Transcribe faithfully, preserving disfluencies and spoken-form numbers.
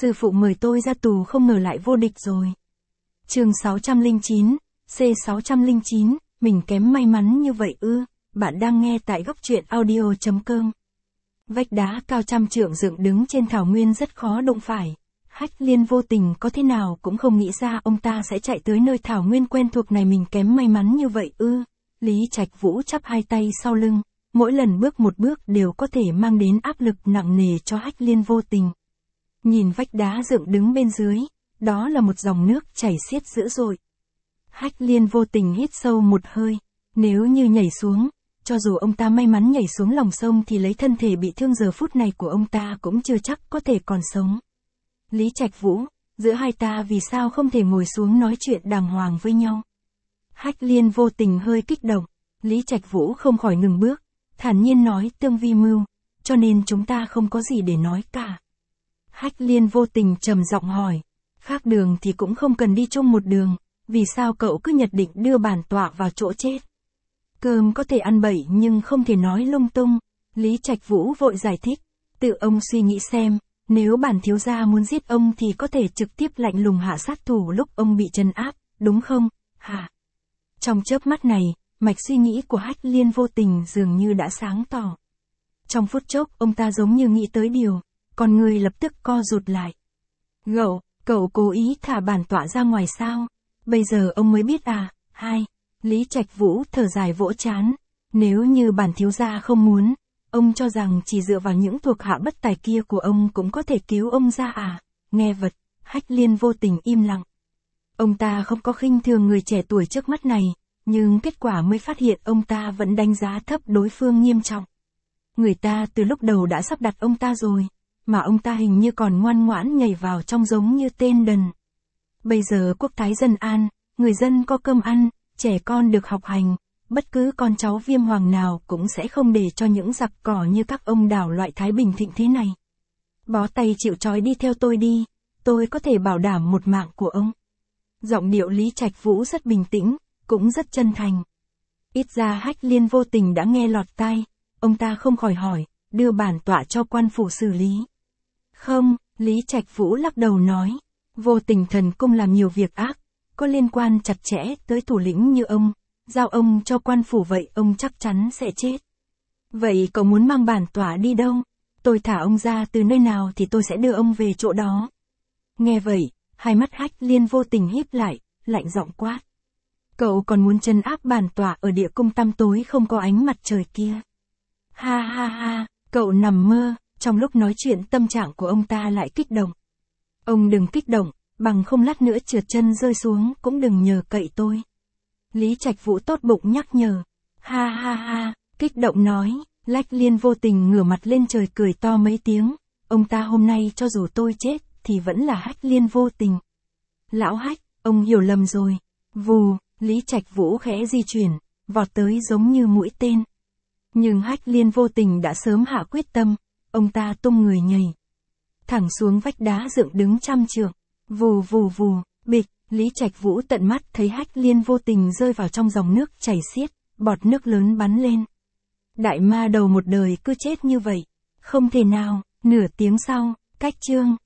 Sư phụ mời tôi ra tù không ngờ lại vô địch rồi. Chương sáu trăm lẻ chín, C sáu trăm lẻ chín, mình kém may mắn như vậy ư? Bạn đang nghe tại góc truyện audio chấm com. Vách đá cao trăm trượng dựng đứng trên thảo nguyên rất khó đụng phải. Hách Liên vô tình có thế nào cũng không nghĩ ra ông ta sẽ chạy tới nơi thảo nguyên quen thuộc này, mình kém may mắn như vậy ư? Lý Trạch Vũ chắp hai tay sau lưng, mỗi lần bước một bước đều có thể mang đến áp lực nặng nề cho Hách Liên vô tình. Nhìn vách đá dựng đứng bên dưới, đó là một dòng nước chảy xiết dữ dội. Hách Liên vô tình hít sâu một hơi, nếu như nhảy xuống, cho dù ông ta may mắn nhảy xuống lòng sông thì lấy thân thể bị thương giờ phút này của ông ta cũng chưa chắc có thể còn sống. Lý Trạch Vũ, giữa hai ta vì sao không thể ngồi xuống nói chuyện đàng hoàng với nhau? Hách Liên vô tình hơi kích động, Lý Trạch Vũ không khỏi ngừng bước, thản nhiên nói tương vi mưu, cho nên chúng ta không có gì để nói cả. Hách Liên vô tình trầm giọng hỏi, khác đường thì cũng không cần đi chung một đường, vì sao cậu cứ nhận định đưa bản tọa vào chỗ chết? Cơm có thể ăn bậy nhưng không thể nói lung tung, Lý Trạch Vũ vội giải thích, tự ông suy nghĩ xem, nếu bản thiếu gia muốn giết ông thì có thể trực tiếp lạnh lùng hạ sát thủ lúc ông bị trấn áp, đúng không, hả? Trong chớp mắt này, mạch suy nghĩ của Hách Liên vô tình dường như đã sáng tỏ. Trong phút chốc ông ta giống như nghĩ tới điều, con người lập tức co rụt lại. Gậu, cậu cố ý thả bản tọa ra ngoài sao? Bây giờ ông mới biết à? Hai, Lý Trạch Vũ thở dài vỗ trán, nếu như bản thiếu gia không muốn, ông cho rằng chỉ dựa vào những thuộc hạ bất tài kia của ông cũng có thể cứu ông ra à? Nghe vật, Hách Liên vô tình im lặng. Ông ta không có khinh thường người trẻ tuổi trước mắt này, nhưng kết quả mới phát hiện ông ta vẫn đánh giá thấp đối phương nghiêm trọng. Người ta từ lúc đầu đã sắp đặt ông ta rồi, mà ông ta hình như còn ngoan ngoãn nhảy vào trong giống như tên đần. Bây giờ quốc thái dân an, người dân có cơm ăn, trẻ con được học hành, bất cứ con cháu Viêm Hoàng nào cũng sẽ không để cho những giặc cỏ như các ông đảo loại Thái Bình thịnh thế này. Bó tay chịu trói đi theo tôi đi, tôi có thể bảo đảm một mạng của ông. Giọng điệu Lý Trạch Vũ rất bình tĩnh, cũng rất chân thành. Ít ra Hách Liên vô tình đã nghe lọt tai, ông ta không khỏi hỏi, đưa bản tọa cho quan phủ xử lý. Không, Lý Trạch Vũ lắc đầu nói, vô tình thần cung làm nhiều việc ác, có liên quan chặt chẽ tới thủ lĩnh như ông, giao ông cho quan phủ vậy ông chắc chắn sẽ chết. Vậy cậu muốn mang bản tọa đi đâu? Tôi thả ông ra từ nơi nào thì tôi sẽ đưa ông về chỗ đó. Nghe vậy, hai mắt Hách Liên vô tình híp lại, lạnh giọng quát. Cậu còn muốn trấn áp bản tọa ở địa cung tăm tối không có ánh mặt trời kia? Ha ha ha, cậu nằm mơ. Trong lúc nói chuyện tâm trạng của ông ta lại kích động. Ông đừng kích động, bằng không lát nữa trượt chân rơi xuống cũng đừng nhờ cậy tôi. Lý Trạch Vũ tốt bụng nhắc nhở. Ha ha ha, kích động nói, Hách Liên vô tình ngửa mặt lên trời cười to mấy tiếng. Ông ta hôm nay cho dù tôi chết thì vẫn là Hách Liên vô tình. Lão Hách, ông hiểu lầm rồi. Vù, Lý Trạch Vũ khẽ di chuyển, vọt tới giống như mũi tên. Nhưng Hách Liên vô tình đã sớm hạ quyết tâm. Ông ta tung người nhảy thẳng xuống vách đá dựng đứng trăm trượng. Vù vù vù, bịch, Lý Trạch Vũ tận mắt thấy Hách Liên vô tình rơi vào trong dòng nước chảy xiết, bọt nước lớn bắn lên. Đại ma đầu một đời cứ chết như vậy, không thể nào. Nửa tiếng sau, cách chương